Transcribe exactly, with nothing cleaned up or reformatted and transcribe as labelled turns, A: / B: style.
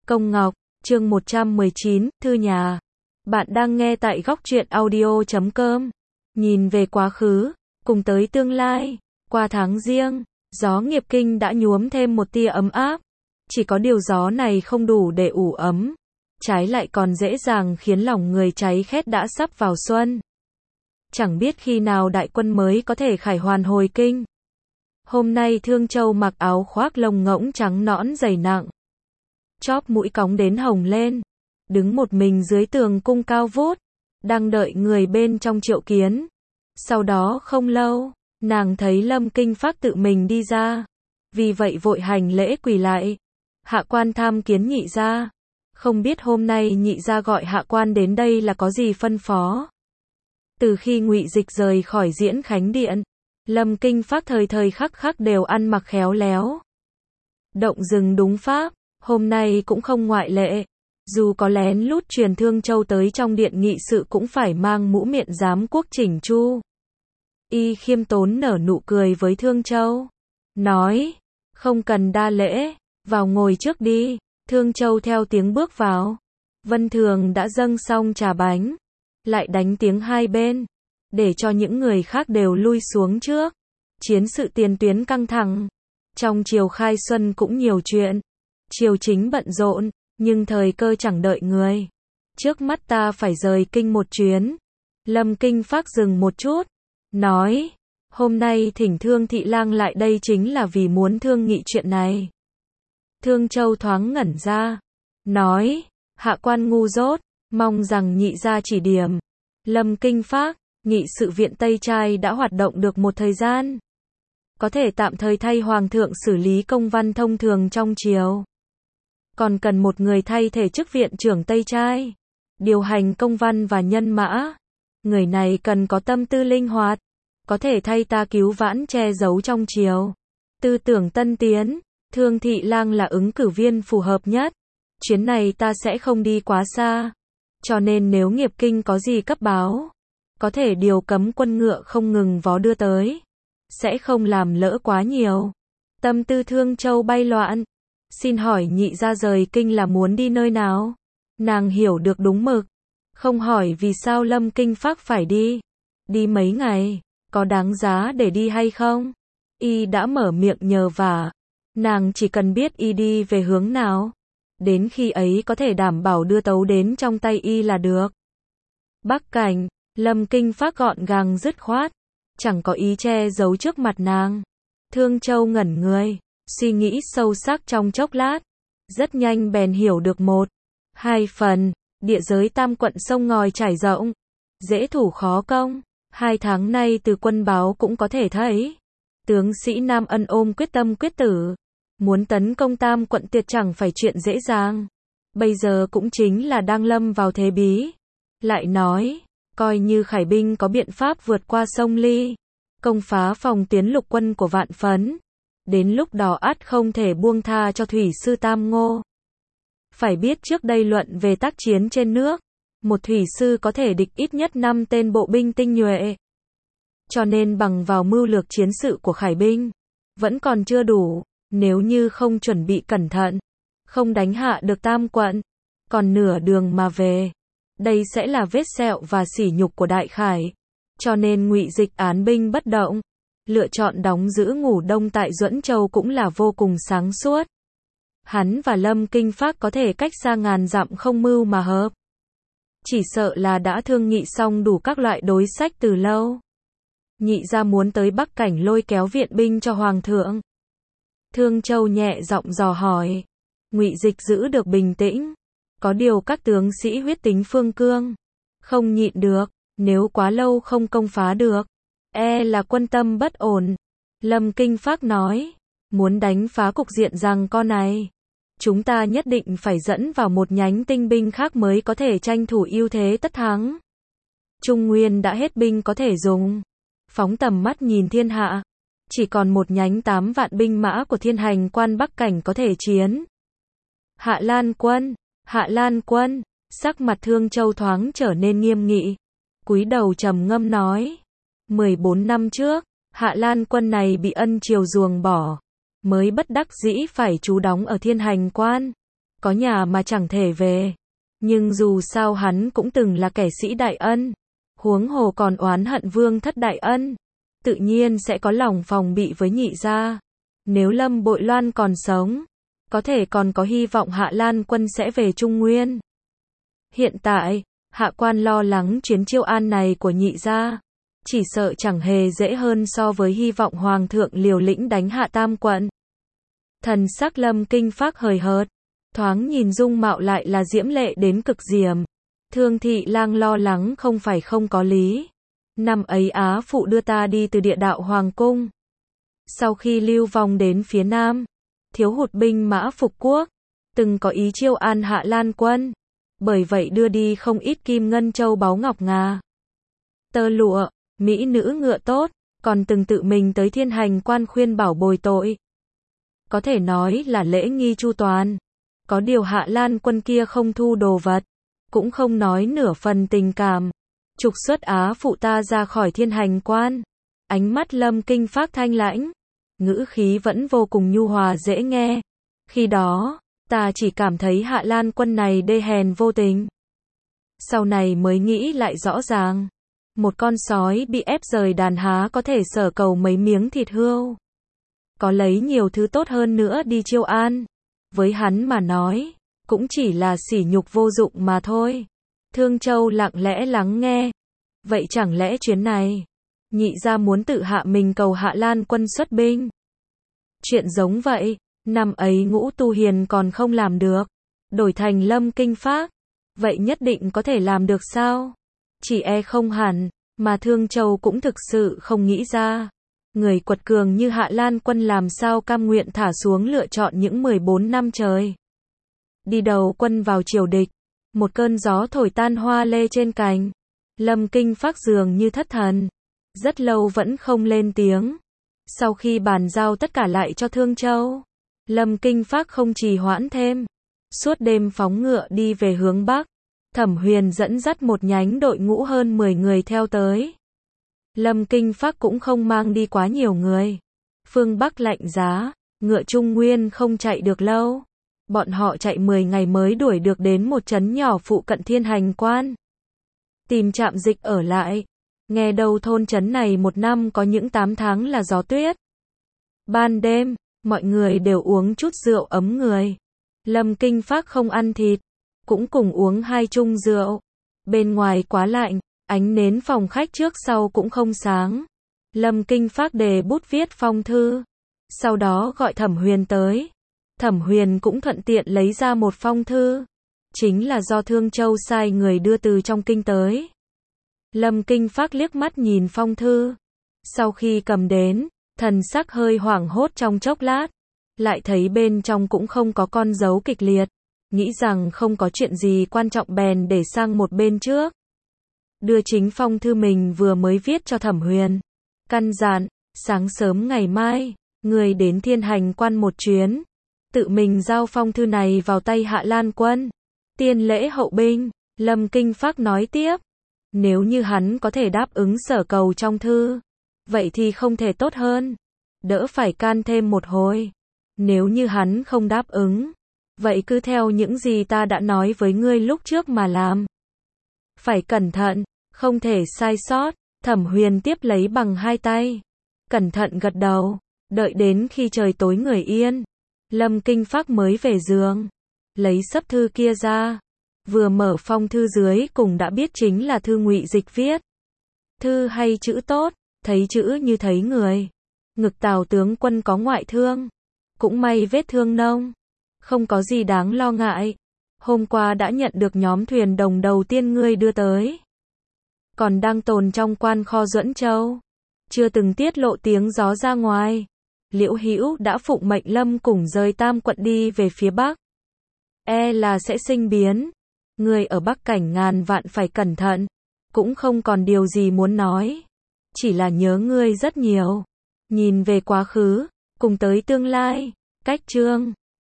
A: Công Ngọc, chương một trăm mười chín, Thư nhà. Bạn đang nghe tại góc truyện audio chấm com. Nhìn về quá khứ, cùng tới tương lai, qua tháng riêng, gió nghiệp kinh đã nhuốm thêm một tia ấm áp. Chỉ có điều gió này không đủ để ủ ấm, trái lại còn dễ dàng khiến lòng người cháy khét đã sắp vào xuân. Chẳng biết khi nào đại quân mới có thể khải hoàn hồi kinh. Hôm nay Thương Châu mặc áo khoác lông ngỗng trắng nõn dày nặng, chóp mũi cóng đến hồng lên, đứng một mình dưới tường cung cao vút, đang đợi người bên trong triệu kiến. Sau đó không lâu, nàng thấy Lâm Kinh Phác tự mình đi ra, vì vậy vội hành lễ quỳ lại. Hạ quan tham kiến nhị gia, không biết hôm nay nhị gia gọi hạ quan đến đây là có gì phân phó. Từ khi Ngụy Dịch rời khỏi Diễn Khánh Điện, Lâm Kinh Phác thời thời khắc khắc đều ăn mặc khéo léo, động rừng đúng pháp, hôm nay cũng không ngoại lệ. Dù có lén lút truyền Thương Châu tới trong điện nghị sự cũng phải mang mũ miện giám quốc chỉnh chu. Y khiêm tốn nở nụ cười với Thương Châu, nói, không cần đa lễ, vào ngồi trước đi. Thương Châu theo tiếng bước vào. Vân Thường đã dâng xong trà bánh, lại đánh tiếng hai bên, để cho những người khác đều lui xuống trước. Chiến sự tiền tuyến căng thẳng, trong triều khai xuân cũng nhiều chuyện, triều chính bận rộn, nhưng thời cơ chẳng đợi người. Trước mắt ta phải rời kinh một chuyến. Lâm Kinh Phác dừng một chút, nói, hôm nay thỉnh Thương thị lang lại đây chính là vì muốn thương nghị chuyện này. Thương Châu thoáng ngẩn ra, nói, hạ quan ngu dốt, mong rằng nhị gia chỉ điểm. Lâm Kinh Phác, nghị sự viện Tây Trai đã hoạt động được một thời gian, có thể tạm thời thay hoàng thượng xử lý công văn thông thường trong triều. Còn cần một người thay thể chức viện trưởng Tây Trai, điều hành công văn và nhân mã. Người này cần có tâm tư linh hoạt, có thể thay ta cứu vãn che giấu trong triều. Tư tưởng tân tiến, Thương thị lang là ứng cử viên phù hợp nhất. Chuyến này ta sẽ không đi quá xa, cho nên nếu nghiệp kinh có gì cấp báo, có thể điều cấm quân ngựa không ngừng vó đưa tới, sẽ không làm lỡ quá nhiều. Tâm tư Thương Châu bay loạn. Xin hỏi nhị gia rời kinh là muốn đi nơi nào? Nàng hiểu được đúng mực, không hỏi vì sao Lâm Kinh Phác phải đi. Đi mấy ngày, có đáng giá để đi hay không? Y đã mở miệng nhờ vả, nàng chỉ cần biết y đi về hướng nào, đến khi ấy có thể đảm bảo đưa tấu đến trong tay y là được. Bắc Cảnh, Lâm Kinh Phác gọn gàng dứt khoát, chẳng có ý che giấu trước mặt nàng. Thương Châu ngẩn người, suy nghĩ sâu sắc trong chốc lát, rất nhanh bèn hiểu được một, hai phần. Địa giới tam quận sông ngòi trải rộng, dễ thủ khó công. Hai tháng nay từ quân báo cũng có thể thấy, tướng sĩ Nam Ân ôm quyết tâm quyết tử, muốn tấn công tam quận tuyệt chẳng phải chuyện dễ dàng. Bây giờ cũng chính là đang lâm vào thế bí. Lại nói, coi như khải binh có biện pháp vượt qua sông Ly, công phá phòng tuyến lục quân của Vạn Phấn, đến lúc đó ắt không thể buông tha cho thủy sư Tam Ngô. Phải biết trước đây luận về tác chiến trên nước, một thủy sư có thể địch ít nhất năm tên bộ binh tinh nhuệ. Cho nên bằng vào mưu lược chiến sự của khải binh, vẫn còn chưa đủ. Nếu như không chuẩn bị cẩn thận, không đánh hạ được tam quận, còn nửa đường mà về, đây sẽ là vết sẹo và sỉ nhục của đại khải. Cho nên Ngụy Dịch án binh bất động, lựa chọn đóng giữ ngủ đông tại Duẫn Châu cũng là vô cùng sáng suốt. Hắn và Lâm Kinh Phác có thể cách xa ngàn dặm không mưu mà hợp, chỉ sợ là đã thương nghị xong đủ các loại đối sách từ lâu. Nhị gia muốn tới Bắc Cảnh lôi kéo viện binh cho hoàng thượng. Thương Châu nhẹ giọng dò hỏi. Ngụy Dịch giữ được bình tĩnh, có điều các tướng sĩ huyết tính phương cương, không nhịn được, nếu quá lâu không công phá được, e là quân tâm bất ổn. Lâm Kinh Phác nói, muốn đánh phá cục diện giằng co này, chúng ta nhất định phải dẫn vào một nhánh tinh binh khác mới có thể tranh thủ ưu thế tất thắng. Trung Nguyên đã hết binh có thể dùng, phóng tầm mắt nhìn thiên hạ, chỉ còn một nhánh tám vạn binh mã của Thiên Hành quan Bắc Cảnh có thể chiến. Hạ Lan quân, Hạ Lan quân, sắc mặt Thương Châu thoáng trở nên nghiêm nghị, cúi đầu trầm ngâm nói, mười bốn năm trước, Hạ Lan quân này bị ân triều ruồng bỏ, mới bất đắc dĩ phải trú đóng ở Thiên Hành quan. có nhà mà chẳng thể về. Nhưng dù sao hắn cũng từng là kẻ sĩ đại ân, huống hồ còn oán hận Vương thất đại ân, tự nhiên sẽ có lòng phòng bị với Nhị gia. Nếu Lâm Bội Loan còn sống, có thể còn có hy vọng Hạ Lan Quân sẽ về Trung Nguyên. Hiện tại, hạ quan lo lắng chuyến chiêu an này của Nhị gia, chỉ sợ chẳng hề dễ hơn so với hy vọng Hoàng thượng liều lĩnh đánh hạ Tam quận. Thần sắc Lâm Kinh Phác hời hợt, thoáng nhìn dung mạo lại là diễm lệ đến cực điểm. Thương Thị Lang lo lắng không phải không có lý. Năm ấy Á phụ đưa ta đi từ địa đạo Hoàng cung. Sau khi lưu vong đến phía Nam, thiếu hụt binh mã phục quốc, từng có ý chiêu an Hạ Lan Quân. Bởi vậy đưa đi không ít kim ngân châu báu ngọc ngà, tơ lụa, mỹ nữ ngựa tốt, còn từng tự mình tới Thiên Hành Quan khuyên bảo bồi tội. Có thể nói là lễ nghi chu toàn. Có điều Hạ Lan Quân kia không thu đồ vật, cũng không nói nửa phần tình cảm. Trục xuất Á phụ ta ra khỏi Thiên Hành Quan. Ánh mắt Lâm Kinh Phác thanh lãnh, ngữ khí vẫn vô cùng nhu hòa dễ nghe. Khi đó, ta chỉ cảm thấy Hạ Lan Quân này đê hèn vô tình. Sau này mới nghĩ lại rõ ràng. Một con sói bị ép rời đàn há có thể sở cầu mấy miếng thịt hươu. Có lấy nhiều thứ tốt hơn nữa đi chiêu an. Với hắn mà nói, cũng chỉ là sỉ nhục vô dụng mà thôi. Thương Châu lặng lẽ lắng nghe. Vậy chẳng lẽ chuyến này, Nhị gia muốn tự hạ mình cầu Hạ Lan Quân xuất binh? Chuyện giống vậy, năm ấy Ngũ Tu Hiền còn không làm được. Đổi thành Lâm Kinh Phác, vậy nhất định có thể làm được sao? Chỉ e không hẳn, mà Thương Châu cũng thực sự không nghĩ ra. Người quật cường như Hạ Lan Quân làm sao cam nguyện thả xuống lựa chọn những mười bốn năm trời. Đi đầu quân vào triều địch, một cơn gió thổi tan hoa lê trên cành. Lâm Kinh Phác dường như thất thần, rất lâu vẫn không lên tiếng. Sau khi bàn giao tất cả lại cho Thương Châu, Lâm Kinh Phác không trì hoãn thêm, suốt đêm phóng ngựa đi về hướng Bắc. Thẩm Huyền dẫn dắt một nhánh đội ngũ hơn mười người theo tới. Lâm Kinh Phác cũng không mang đi quá nhiều người. Phương Bắc lạnh giá, ngựa Trung Nguyên không chạy được lâu. Bọn họ chạy mười ngày mới đuổi được đến một trấn nhỏ phụ cận Thiên Hành Quan. Tìm trạm dịch ở lại. Nghe đầu thôn trấn này một năm có những tám tháng là gió tuyết. Ban đêm, mọi người đều uống chút rượu ấm người. Lâm Kinh Phác không ăn thịt, cũng cùng uống hai chung rượu. Bên ngoài quá lạnh, ánh nến phòng khách trước sau cũng không sáng. Lâm Kinh Phác đề bút viết phong thư, sau đó gọi Thẩm Huyền tới. Thẩm Huyền cũng thuận tiện lấy ra một phong thư, chính là do Thương Châu sai người đưa từ trong kinh tới. Lâm Kinh Phác liếc mắt nhìn phong thư, sau khi cầm đến, thần sắc hơi hoảng hốt trong chốc lát, lại thấy bên trong cũng không có con dấu kịch liệt, nghĩ rằng không có chuyện gì quan trọng bèn để sang một bên trước. Đưa chính phong thư mình vừa mới viết cho Thẩm Huyền, căn dặn, sáng sớm ngày mai, người đến Thiên Hành Quan một chuyến, tự mình giao phong thư này vào tay Hạ Lan Quân, tiên lễ hậu binh. Lâm Kinh Phác nói tiếp, nếu như hắn có thể đáp ứng sở cầu trong thư, vậy thì không thể tốt hơn, đỡ phải can thêm một hồi. Nếu như hắn không đáp ứng, vậy cứ theo những gì ta đã nói với ngươi lúc trước mà làm. Phải cẩn thận, không thể sai sót. Thẩm Huyền tiếp lấy bằng hai tay, cẩn thận gật đầu. Đợi đến khi trời tối người yên, Lâm Kinh Phác mới về giường, lấy sấp thư kia ra, vừa mở phong thư dưới cùng đã biết chính là thư Ngụy Dịch viết. Thư hay chữ tốt, thấy chữ như thấy người. Ngực Tào tướng quân có ngoại thương, cũng may vết thương nông, không có gì đáng lo ngại. Hôm qua đã nhận được nhóm thuyền đồng đầu tiên ngươi đưa tới, còn đang tồn trong quan kho Duẫn Châu, chưa từng tiết lộ tiếng gió ra ngoài. Liễu Hữu đã phụng mệnh Lâm cùng rời Tam quận đi về phía Bắc, e là sẽ sinh biến. Ngươi ở Bắc cảnh ngàn vạn phải cẩn thận. Cũng không còn điều gì muốn nói, chỉ là nhớ ngươi rất nhiều. Nhìn về quá khứ, cùng tới tương lai. Cách chương